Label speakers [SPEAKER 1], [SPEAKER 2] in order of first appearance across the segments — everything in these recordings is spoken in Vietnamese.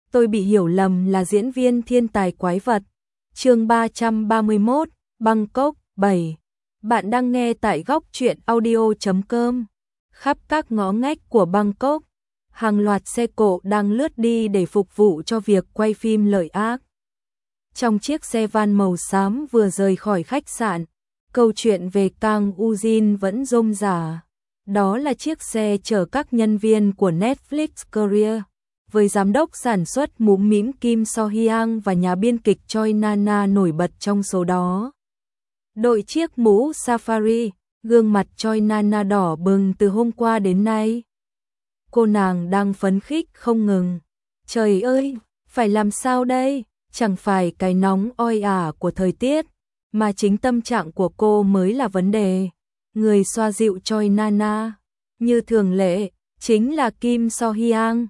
[SPEAKER 1] tôi bị hiểu lầm là diễn viên thiên tài quái vật. Chương 331, Bangkok 7. Bạn đang nghe tại góc truyện audio.com. Khắp các ngõ ngách của Bangkok, hàng loạt xe cộ đang lướt đi để phục vụ cho việc quay phim lợi ác. Trong chiếc xe van màu xám vừa rời khỏi khách sạn, câu chuyện về Kang Ujin vẫn rôm rả. Đó là chiếc xe chở các nhân viên của Netflix Korea, với giám đốc sản xuất mũm mĩm Kim So Hyang và nhà biên kịch Choi Nana nổi bật trong số đó. Đội chiếc mũ safari, gương mặt Choi Nana đỏ bừng từ hôm qua đến nay. Cô nàng đang phấn khích không ngừng. Trời ơi, phải làm sao đây? Chẳng phải cái nóng oi ả của thời tiết, mà chính tâm trạng của cô mới là vấn đề. Người xoa dịu Choi Nana, như thường lệ, chính là Kim So Hyang.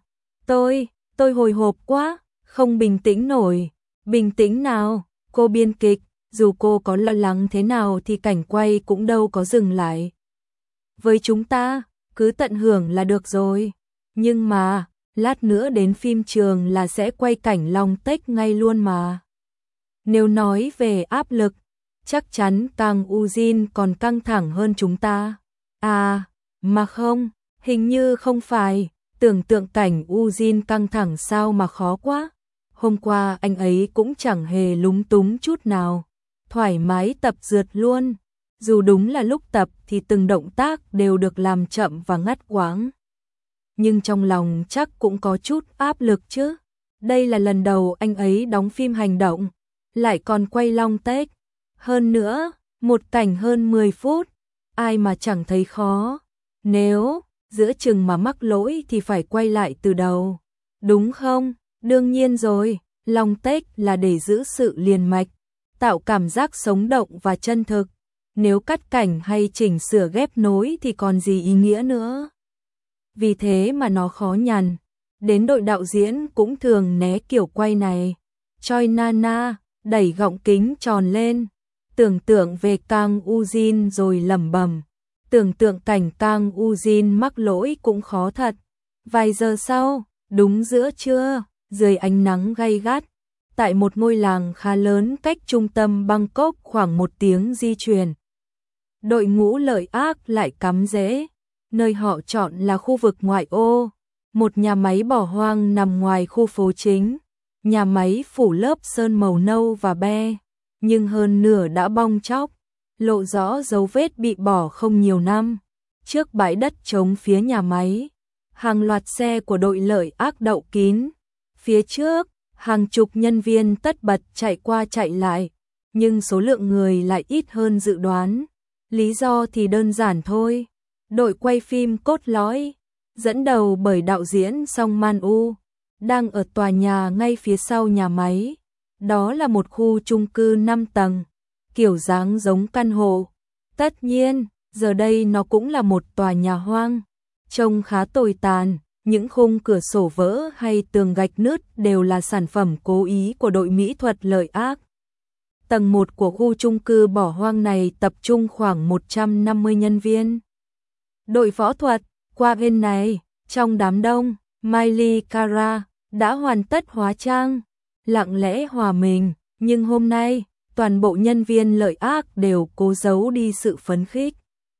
[SPEAKER 1] Tôi hồi hộp quá, không bình tĩnh nổi. Bình tĩnh nào, cô biên kịch, dù cô có lo lắng thế nào thì cảnh quay cũng đâu có dừng lại. Với chúng ta, cứ tận hưởng là được rồi. Nhưng mà, lát nữa đến phim trường là sẽ quay cảnh Long Tech ngay luôn mà. Nếu nói về áp lực, chắc chắn Kang Ujin còn căng thẳng hơn chúng ta. À, mà không, hình như không phải. Tưởng tượng cảnh Ujin căng thẳng sao mà khó quá. Hôm qua anh ấy cũng chẳng hề lúng túng chút nào, thoải mái tập rượt luôn. Dù đúng là lúc tập thì từng động tác đều được làm chậm và ngắt quãng. Nhưng trong lòng chắc cũng có chút áp lực chứ. Đây là lần đầu anh ấy đóng phim hành động, lại còn quay Long Tech. Hơn nữa, một cảnh hơn 10 phút, ai mà chẳng thấy khó. Nếu giữa chừng mà mắc lỗi thì phải quay lại từ đầu, đúng không? Đương nhiên rồi, Long Tech là để giữ sự liền mạch, tạo cảm giác sống động và chân thực. Nếu cắt cảnh hay chỉnh sửa ghép nối thì còn gì ý nghĩa nữa. Vì thế mà nó khó nhằn. Đến đội đạo diễn cũng thường né kiểu quay này. Choi Nana đẩy gọng kính tròn lên, tưởng tượng về Kang Ujin rồi lẩm bẩm. Tưởng tượng cảnh Kang Ujin mắc lỗi cũng khó thật. Vài giờ sau, đúng giữa trưa, dưới ánh nắng gay gắt, tại một ngôi làng khá lớn cách trung tâm Bangkok khoảng 1 tiếng di chuyển, đội ngũ lợi ác lại cắm rễ. Nơi họ chọn là khu vực ngoại ô, một nhà máy bỏ hoang nằm ngoài khu phố chính. Nhà máy phủ lớp sơn màu nâu và be, nhưng hơn nửa đã bong tróc, lộ rõ dấu vết bị bỏ không nhiều năm. Trước bãi đất trống phía nhà máy, hàng loạt xe của đội lợi ác đậu kín. Phía trước, hàng chục nhân viên tất bật chạy qua chạy lại, nhưng số lượng người lại ít hơn dự đoán. Lý do thì đơn giản thôi. Đội quay phim cốt lõi, dẫn đầu bởi đạo diễn Song Man-u, đang ở tòa nhà ngay phía sau nhà máy. Đó là một khu chung cư 5 tầng, kiểu dáng giống căn hộ. Tất nhiên, giờ đây nó cũng là một tòa nhà hoang, trông khá tồi tàn. Những khung cửa sổ vỡ hay tường gạch nứt đều là sản phẩm cố ý của đội mỹ thuật lợi ác. Tầng 1 của khu chung cư bỏ hoang này tập trung khoảng 150 nhân viên. Đội võ thuật, qua bên này, trong đám đông, Miley Cara đã hoàn tất hóa trang, lặng lẽ hòa mình, nhưng hôm nay, toàn bộ nhân viên lợi ác đều cố giấu đi sự phấn khích.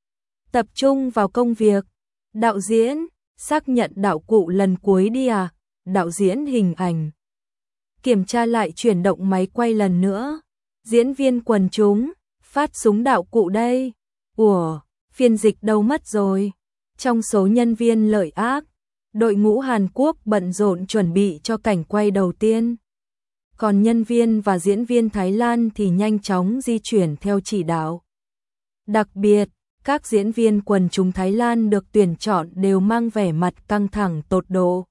[SPEAKER 1] Tập trung vào công việc. Đạo diễn, xác nhận đạo cụ lần cuối đi à? Đạo diễn hình ảnh. Kiểm tra lại chuyển động máy quay lần nữa. Diễn viên quần chúng, phát súng đạo cụ đây. Ủa, phiên dịch đâu mất rồi? Trong số nhân viên lợi ác, đội ngũ Hàn Quốc bận rộn chuẩn bị cho cảnh quay đầu tiên. Còn nhân viên và diễn viên Thái Lan thì nhanh chóng di chuyển theo chỉ đạo. Đặc biệt, các diễn viên quần chúng Thái Lan được tuyển chọn đều mang vẻ mặt căng thẳng tột độ.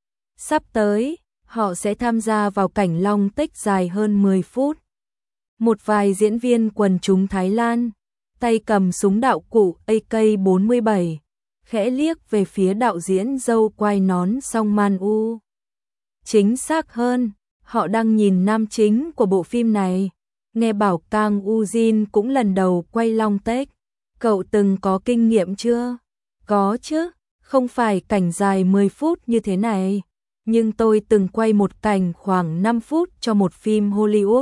[SPEAKER 1] Sắp tới, họ sẽ tham gia vào cảnh Long Tech dài hơn 10 phút. Một vài diễn viên quần chúng Thái Lan, tay cầm súng đạo cụ AK-47, khẽ liếc về phía đạo diễn dâu quai nón Song Man-u. Chính xác hơn, họ đang nhìn nam chính của bộ phim này. Nghe bảo Kang Ujin cũng lần đầu quay Long Tech. Cậu từng có kinh nghiệm chưa? Có chứ, không phải cảnh dài 10 phút như thế này. nhưng tôi từng quay một cảnh khoảng 5 phút cho một phim Hollywood.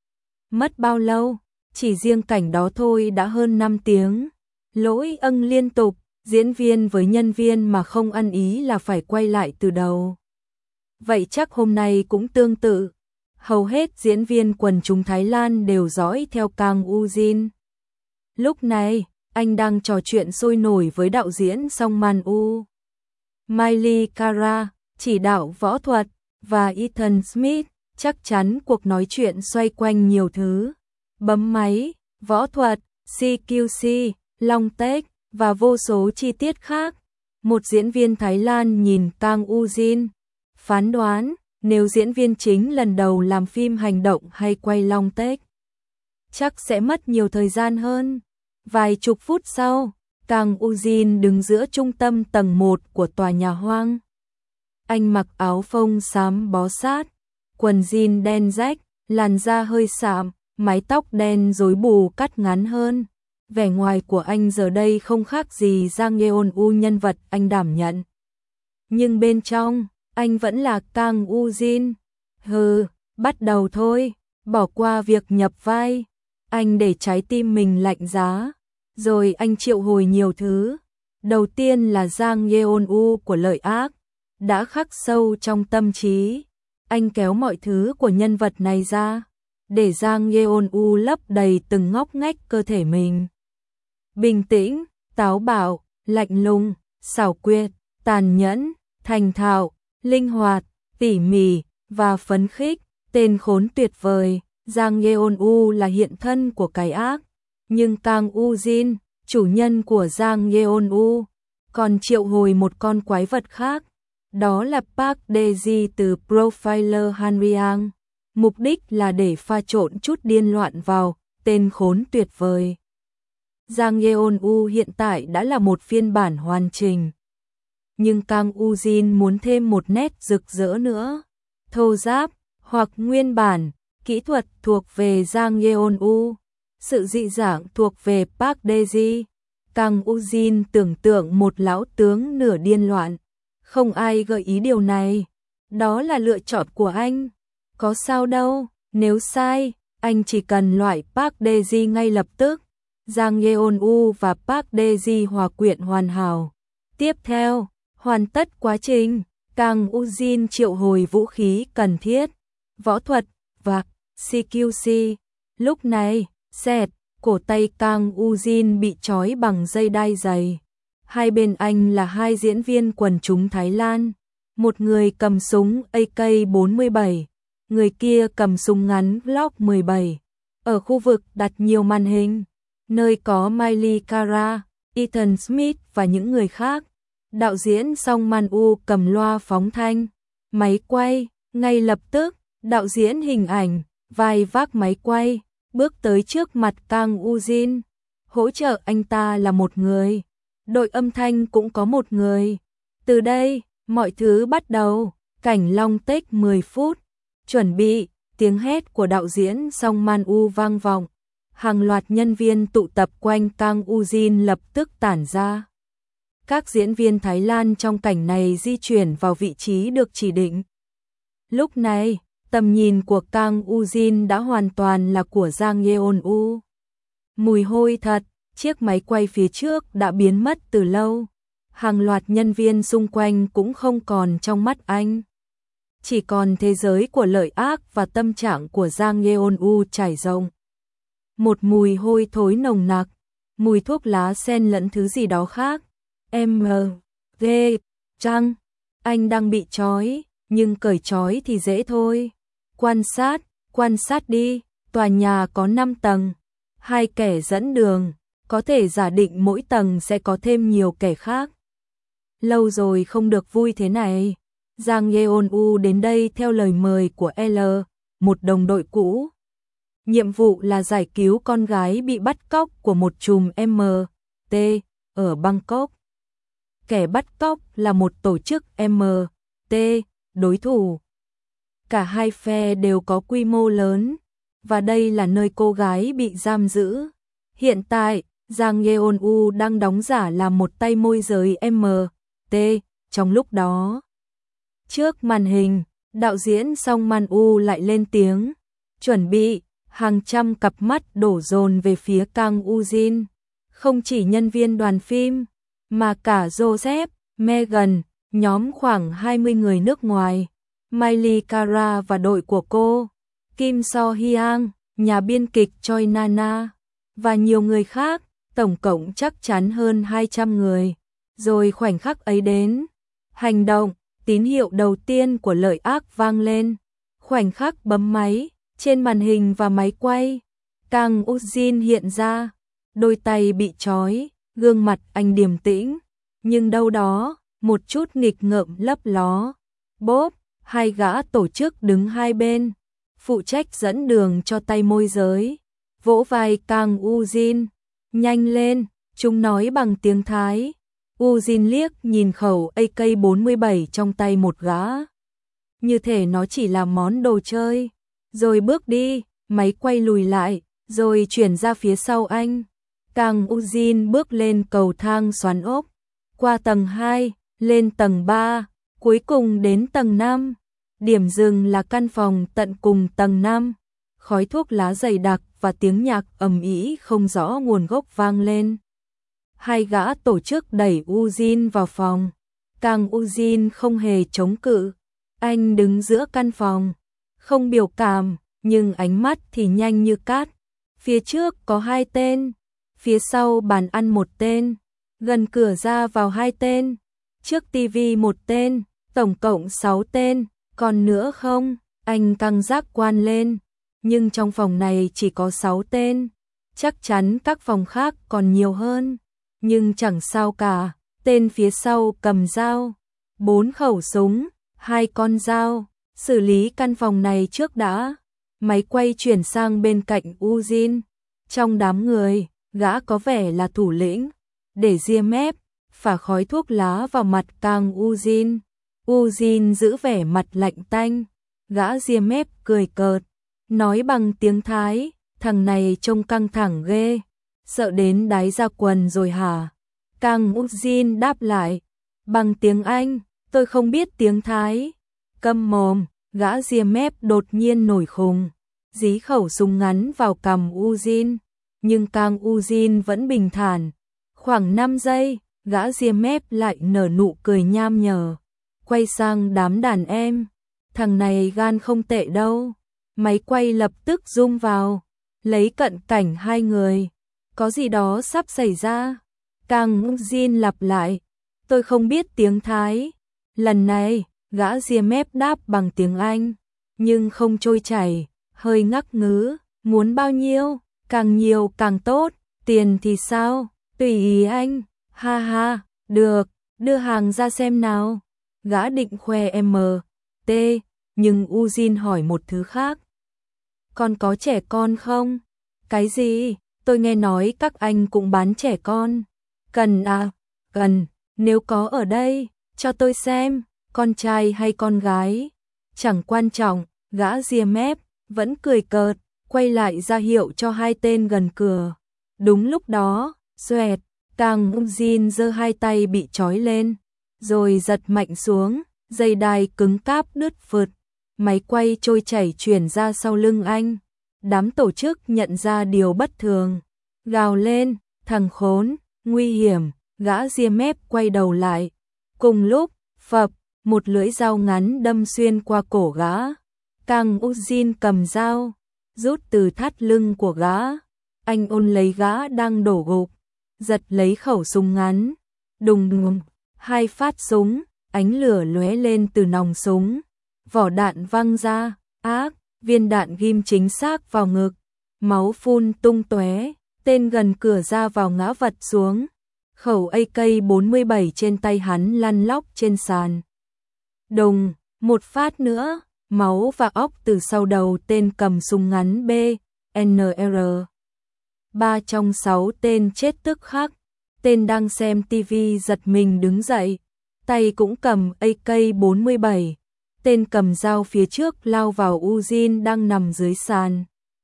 [SPEAKER 1] Mất bao lâu? Chỉ riêng cảnh đó thôi đã hơn 5 tiếng. Lỗi âng liên tục, diễn viên với nhân viên mà không ăn ý là phải quay lại từ đầu. Vậy chắc hôm nay cũng tương tự. Hầu hết diễn viên quần chúng Thái Lan đều dõi theo Kang Ujin. Lúc này, anh đang trò chuyện sôi nổi với đạo diễn Song Man-woo, Miley Kara, chỉ đạo võ thuật, và Ethan Smith. Chắc chắn cuộc nói chuyện xoay quanh nhiều thứ. Bấm máy, võ thuật, CQC, long tech, và vô số chi tiết khác. Một diễn viên Thái Lan nhìn Kang Ujin, phán đoán, nếu diễn viên chính lần đầu làm phim hành động hay quay long tech, chắc sẽ mất nhiều thời gian hơn. Vài chục phút sau, Kang Ujin đứng giữa trung tâm tầng 1 của tòa nhà hoang. Anh mặc áo phông xám bó sát, quần jean đen rách, làn da hơi sạm, mái tóc đen rối bù cắt ngắn hơn. Vẻ ngoài của anh giờ đây không khác gì Jang Yeon-woo nhân vật anh đảm nhận. Nhưng bên trong, anh vẫn là Kang Ujin. Bắt đầu thôi, bỏ qua việc nhập vai. Anh để trái tim mình lạnh giá, rồi anh triệu hồi nhiều thứ. Đầu tiên là Jang Yeon-woo của lợi ác, đã khắc sâu trong tâm trí. Anh kéo mọi thứ của nhân vật này ra, để Jang Yeon-woo lấp đầy từng ngóc ngách cơ thể mình. Bình tĩnh, táo bạo, lạnh lùng, xảo quyệt, tàn nhẫn, thành thạo, linh hoạt, tỉ mỉ, và phấn khích. Tên khốn tuyệt vời, Jang Yeon-woo là hiện thân của cái ác. Nhưng Kang Ujin, chủ nhân của Jang Yeon-woo, còn triệu hồi một con quái vật khác. Đó là Park Dae-ji từ Profiler Hanryang. Mục đích là để pha trộn chút điên loạn vào tên khốn tuyệt vời. Jang Yeon-woo hiện tại đã là một phiên bản hoàn chỉnh. Nhưng Kang Ujin muốn thêm một nét rực rỡ nữa. Thô ráp, hoặc nguyên bản, kỹ thuật thuộc về Jang Yeon-woo, sự dị dạng thuộc về Park Dae-ji. Kang Ujin tưởng tượng một lão tướng nửa điên loạn. Không ai gợi ý điều này. Đó là lựa chọn của anh. Có sao đâu, nếu sai, anh chỉ cần loại Park Dae-ji ngay lập tức. Jang Yeon-woo và Park Dae-ji hòa quyện hoàn hảo. Tiếp theo, hoàn tất quá trình, Kang Ujin triệu hồi vũ khí cần thiết, võ thuật và CQC. Lúc này, cổ tay Kang Ujin bị trói bằng dây đai dày. Hai bên anh là hai diễn viên quần chúng Thái Lan. Một người cầm súng AK-47, người kia cầm súng ngắn Glock 17. Ở khu vực đặt nhiều màn hình, nơi có Miley Kara, Ethan Smith và những người khác, đạo diễn Song Man-woo cầm loa phóng thanh, máy quay. Ngay lập tức, đạo diễn hình ảnh, vai vác máy quay, bước tới trước mặt Kang Ujin. Hỗ trợ anh ta là một người, đội âm thanh cũng có một người. Từ đây, mọi thứ bắt đầu. Cảnh long tech 10 phút. Chuẩn bị, tiếng hét của đạo diễn Song Man-woo vang vọng. Hàng loạt nhân viên tụ tập quanh Kang Ujin lập tức tản ra. Các diễn viên Thái Lan trong cảnh này di chuyển vào vị trí được chỉ định. Lúc này, tầm nhìn của Kang Ujin đã hoàn toàn là của Jang Yeon-woo. Mùi hôi thật, chiếc máy quay phía trước đã biến mất từ lâu. Hàng loạt nhân viên xung quanh cũng không còn trong mắt anh. Chỉ còn thế giới của lợi ác và tâm trạng của Jang Yeon-woo trải rộng. Một mùi hôi thối nồng nặc, mùi thuốc lá xen lẫn thứ gì đó khác. Chăng, anh đang bị trói, nhưng cởi trói thì dễ thôi. Quan sát đi, tòa nhà có 5 tầng, 2 kẻ dẫn đường, có thể giả định mỗi tầng sẽ có thêm nhiều kẻ khác. Lâu rồi không được vui thế này. Jang Yeon-woo đến đây theo lời mời của L, một đồng đội cũ. Nhiệm vụ là giải cứu con gái bị bắt cóc của một trùm MT ở Bangkok. Kẻ bắt cóc là một tổ chức MT đối thủ. Cả hai phe đều có quy mô lớn, và đây là nơi cô gái bị giam giữ. Hiện tại, Jang Yeon-woo đang đóng giả làm một tay môi giới MT. Trong lúc đó, Trước màn hình, đạo diễn Song Man-u lại lên tiếng, chuẩn bị, hàng trăm cặp mắt đổ dồn về phía Kang Woo-jin. Không chỉ nhân viên đoàn phim, mà cả Joseph, Megan, nhóm khoảng 20 người nước ngoài, Miley Cara và đội của cô, Kim So Hyang, nhà biên kịch Choi Nana, và nhiều người khác, tổng cộng chắc chắn hơn 200 người. Rồi khoảnh khắc ấy đến, hành động, tín hiệu đầu tiên của lợi ác vang lên. Khoảnh khắc bấm máy, trên màn hình và máy quay, Kang Woo-jin hiện ra, đôi tay bị trói, gương mặt anh điềm tĩnh, nhưng đâu đó, một chút nghịch ngợm lấp ló. Bốp, hai gã tổ chức đứng hai bên, phụ trách dẫn đường cho tay môi giới, vỗ vai Kang Woo-jin, nhanh lên, chúng nói bằng tiếng Thái. Woo-jin liếc nhìn khẩu AK-47 trong tay một gã, như thể nó chỉ là món đồ chơi, rồi bước đi, máy quay lùi lại, rồi chuyển ra phía sau anh. Kang Woo-jin bước lên cầu thang xoắn ốc, qua tầng 2, lên tầng 3, cuối cùng đến tầng 5. Điểm dừng là căn phòng tận cùng tầng 5. Khói thuốc lá dày đặc và tiếng nhạc ầm ĩ không rõ nguồn gốc vang lên. Hai gã tổ chức đẩy Woo-jin vào phòng. Kang Woo-jin không hề chống cự. Anh đứng giữa căn phòng, không biểu cảm, nhưng ánh mắt thì nhanh như cát. Phía trước có 2 tên, phía sau bàn ăn 1 tên, gần cửa ra vào 2 tên, trước tivi 1 tên, tổng cộng 6 tên, còn nữa không? Anh căng giác quan lên, nhưng trong phòng này chỉ có 6 tên, chắc chắn các phòng khác còn nhiều hơn, nhưng chẳng sao cả. Tên phía sau cầm dao, 4 khẩu súng, 2 con dao, xử lý căn phòng này trước đã. Máy quay chuyển sang bên cạnh Woo-jin. Trong đám người, gã có vẻ là thủ lĩnh, để ria mép, phả khói thuốc lá vào mặt Kang Woo-jin. Woo-jin giữ vẻ mặt lạnh tanh, gã ria mép cười cợt, nói bằng tiếng Thái, thằng này trông căng thẳng ghê, sợ đến đáy da quần rồi hả? Kang Woo-jin đáp lại, bằng tiếng Anh, tôi không biết tiếng Thái. Câm mồm, gã ria mép đột nhiên nổi khùng, dí khẩu súng ngắn vào cằm Woo-jin, nhưng Kang Woo-jin vẫn bình thản. Khoảng 5 giây, gã ria mép lại nở nụ cười nham nhở, quay sang đám đàn em, thằng này gan không tệ đâu. Máy quay lập tức zoom vào, lấy cận cảnh hai người, có gì đó sắp xảy ra. Kang Woo-jin lặp lại, tôi không biết tiếng Thái. Lần này, gã ria mép đáp bằng tiếng Anh, nhưng không trôi chảy, hơi ngắc ngứ, muốn bao nhiêu, càng nhiều càng tốt, tiền thì sao, tùy ý anh, ha ha, được, đưa hàng ra xem nào. Gã định khoe MT, nhưng Woo-jin hỏi một thứ khác. Còn có trẻ con không? Cái gì? Tôi nghe nói các anh cũng bán trẻ con. Cần à? Cần, nếu có ở đây, cho tôi xem, con trai hay con gái? Chẳng quan trọng, gã ria mép, vẫn cười cợt, quay lại ra hiệu cho 2 tên gần cửa. Đúng lúc đó, xoẹt, Kang Woo-jin giơ 2 tay bị trói lên, rồi giật mạnh xuống, dây đai cứng cáp đứt phượt, máy quay trôi chảy chuyển ra sau lưng anh. Đám tổ chức nhận ra điều bất thường, gào lên, thằng khốn, nguy hiểm, gã ria mép quay đầu lại. Cùng lúc, phập, một lưỡi dao ngắn đâm xuyên qua cổ gã. Kang Woo-jin cầm dao, rút từ thắt lưng của gã. Anh ôm lấy gã đang đổ gục, giật lấy khẩu súng ngắn. Đùng đùng, 2 phát súng, ánh lửa lóe lên từ nòng súng. Vỏ đạn văng ra, ác, viên đạn ghim chính xác vào ngực. Máu phun tung tóe, tên gần cửa ra vào ngã vật xuống. Khẩu AK-47 trên tay hắn lăn lóc trên sàn. Đùng, một phát nữa, máu và óc từ sau đầu tên cầm súng ngắn BNR. 3 trong 6 tên chết tức khắc. Tên đang xem tivi giật mình đứng dậy, tay cũng cầm AK-47. Tên cầm dao phía trước lao vào Woo-jin đang nằm dưới sàn.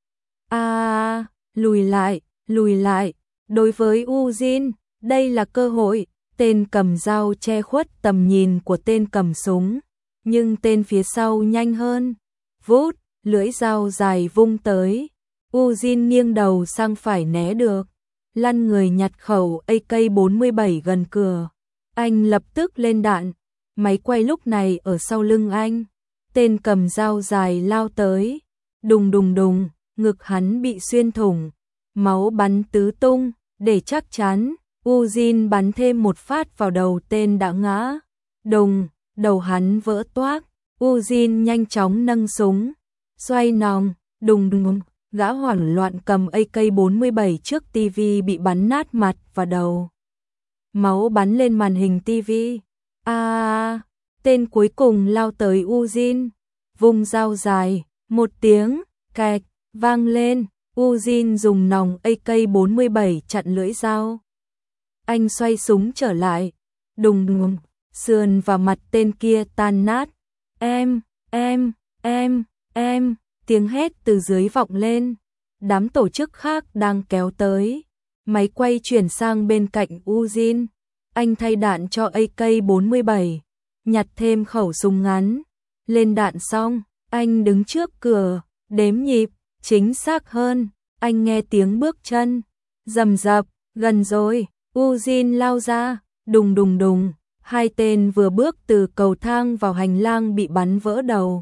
[SPEAKER 1] Lùi lại. Đối với Woo-jin, đây là cơ hội. Tên cầm dao che khuất tầm nhìn của tên cầm súng, nhưng tên phía sau nhanh hơn. Vút, lưỡi dao dài vung tới. Eugene nghiêng đầu sang phải né được, lăn người nhặt khẩu AK-47 gần cửa. Anh lập tức lên đạn, máy quay lúc này ở sau lưng anh. Tên cầm dao dài lao tới, đùng đùng đùng, ngực hắn bị xuyên thủng, máu bắn tứ tung. Để chắc chắn, Eugene bắn thêm một phát vào đầu tên đã ngã. Đùng, đầu hắn vỡ toác. Eugene nhanh chóng nâng súng, xoay nòng, đùng đùng. Gã hoảng loạn cầm AK-47 trước TV bị bắn nát mặt và đầu. Máu bắn lên màn hình TV. Tên cuối cùng lao tới Eugene, vung dao dài, một tiếng cạch vang lên. Eugene dùng nòng AK-47 chặn lưỡi dao. Anh xoay súng trở lại, đùng đùng, sườn và mặt tên kia tan nát. Em, tiếng hét từ dưới vọng lên. Đám tổ chức khác đang kéo tới. Máy quay chuyển sang bên cạnh Eugene. Anh thay đạn cho AK-47, nhặt thêm khẩu súng ngắn. Lên đạn xong, anh đứng trước cửa, đếm nhịp. Chính xác hơn, anh nghe tiếng bước chân. Rầm rập, gần rồi. Eugene lao ra, đùng đùng đùng. Hai tên vừa bước từ cầu thang vào hành lang bị bắn vỡ đầu.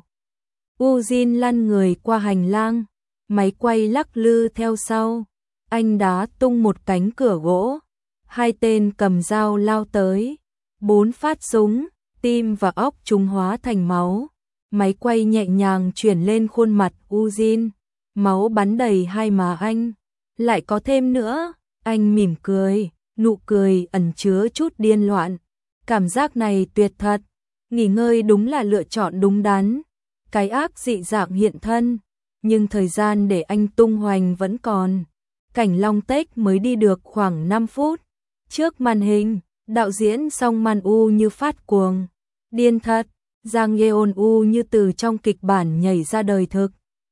[SPEAKER 1] Eugene lăn người qua hành lang, máy quay lắc lư theo sau. Anh đá tung một cánh cửa gỗ. Hai tên cầm dao lao tới. 4 phát súng, tim và óc chúng hóa thành máu. Máy quay nhẹ nhàng chuyển lên khuôn mặt Eugene. Máu bắn đầy hai má anh. Lại có thêm nữa. Anh mỉm cười, nụ cười ẩn chứa chút điên loạn. Cảm giác này tuyệt thật. Nghỉ ngơi đúng là lựa chọn đúng đắn. Cái ác dị dạng hiện thân, nhưng thời gian để anh tung hoành vẫn còn. Cảnh Long Tech mới đi được khoảng 5 phút. Trước màn hình, đạo diễn Song Man-u như phát cuồng. Điên thật, Jang Yeon-u như từ trong kịch bản nhảy ra đời thực.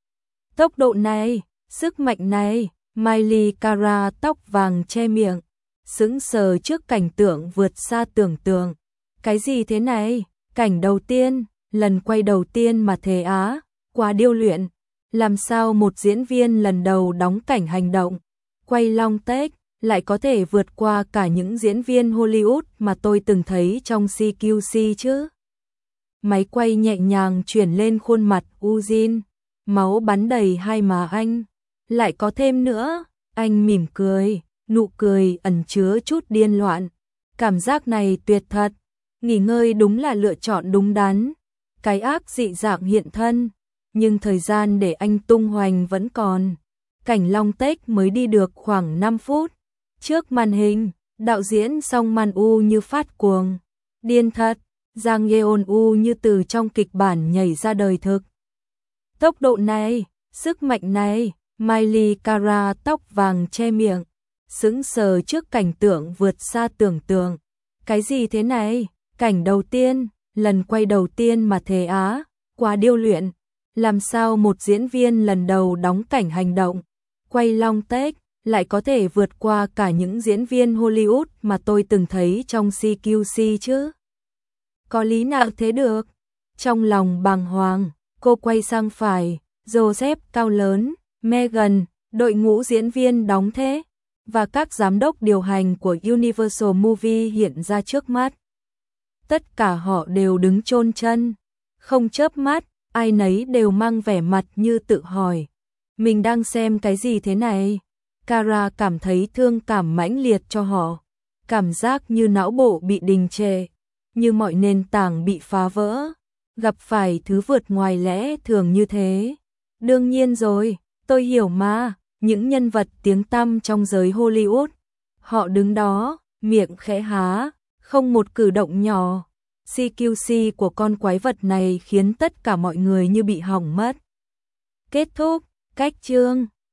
[SPEAKER 1] Tốc độ này, sức mạnh này, Miley Cara tóc vàng che miệng, sững sờ trước cảnh tượng vượt xa tưởng tượng. Cái gì thế này? Cảnh đầu tiên, lần quay đầu tiên mà thế á, quá điêu luyện. Làm sao một diễn viên lần đầu đóng cảnh hành động, quay Long Tech, lại có thể vượt qua cả những diễn viên Hollywood mà tôi từng thấy trong CQC chứ? Máy quay nhẹ nhàng chuyển lên khuôn mặt Eugene, máu bắn đầy hai má anh. Lại có thêm nữa, anh mỉm cười, nụ cười ẩn chứa chút điên loạn. Cảm giác này tuyệt thật, nghỉ ngơi đúng là lựa chọn đúng đắn. Cái ác dị dạng hiện thân, nhưng thời gian để anh tung hoành vẫn còn. Cảnh Long Tech mới đi được khoảng 5 phút. Trước màn hình, đạo diễn Song Man-u như phát cuồng. Điên thật, Jang Yeon-u như từ trong kịch bản nhảy ra đời thực. Tốc độ này, sức mạnh này, Miley Cara tóc vàng che miệng, sững sờ trước cảnh tượng vượt xa tưởng tượng. Cái gì thế này? Cảnh đầu tiên, lần quay đầu tiên mà thế á, quá điêu luyện. Làm sao một diễn viên lần đầu đóng cảnh hành động, quay Long Tech, lại có thể vượt qua cả những diễn viên Hollywood mà tôi từng thấy trong CQC chứ? Có lý nào thế được? Trong lòng bàng hoàng, cô quay sang phải, Joseph cao lớn, Megan, đội ngũ diễn viên đóng thế, và các giám đốc điều hành của Universal Movie hiện ra trước mắt. Tất cả họ đều đứng chôn chân, không chớp mắt, ai nấy đều mang vẻ mặt như tự hỏi. Mình đang xem cái gì thế này? Cara cảm thấy thương cảm mãnh liệt cho họ. Cảm giác như não bộ bị đình trệ, như mọi nền tảng bị phá vỡ. Gặp phải thứ vượt ngoài lẽ thường như thế. Đương nhiên rồi, tôi hiểu mà, những nhân vật tiếng tăm trong giới Hollywood. Họ đứng đó, miệng khẽ há, không một cử động nhỏ. CQC của con quái vật này khiến tất cả mọi người như bị hỏng mất. Kết thúc, cách chương.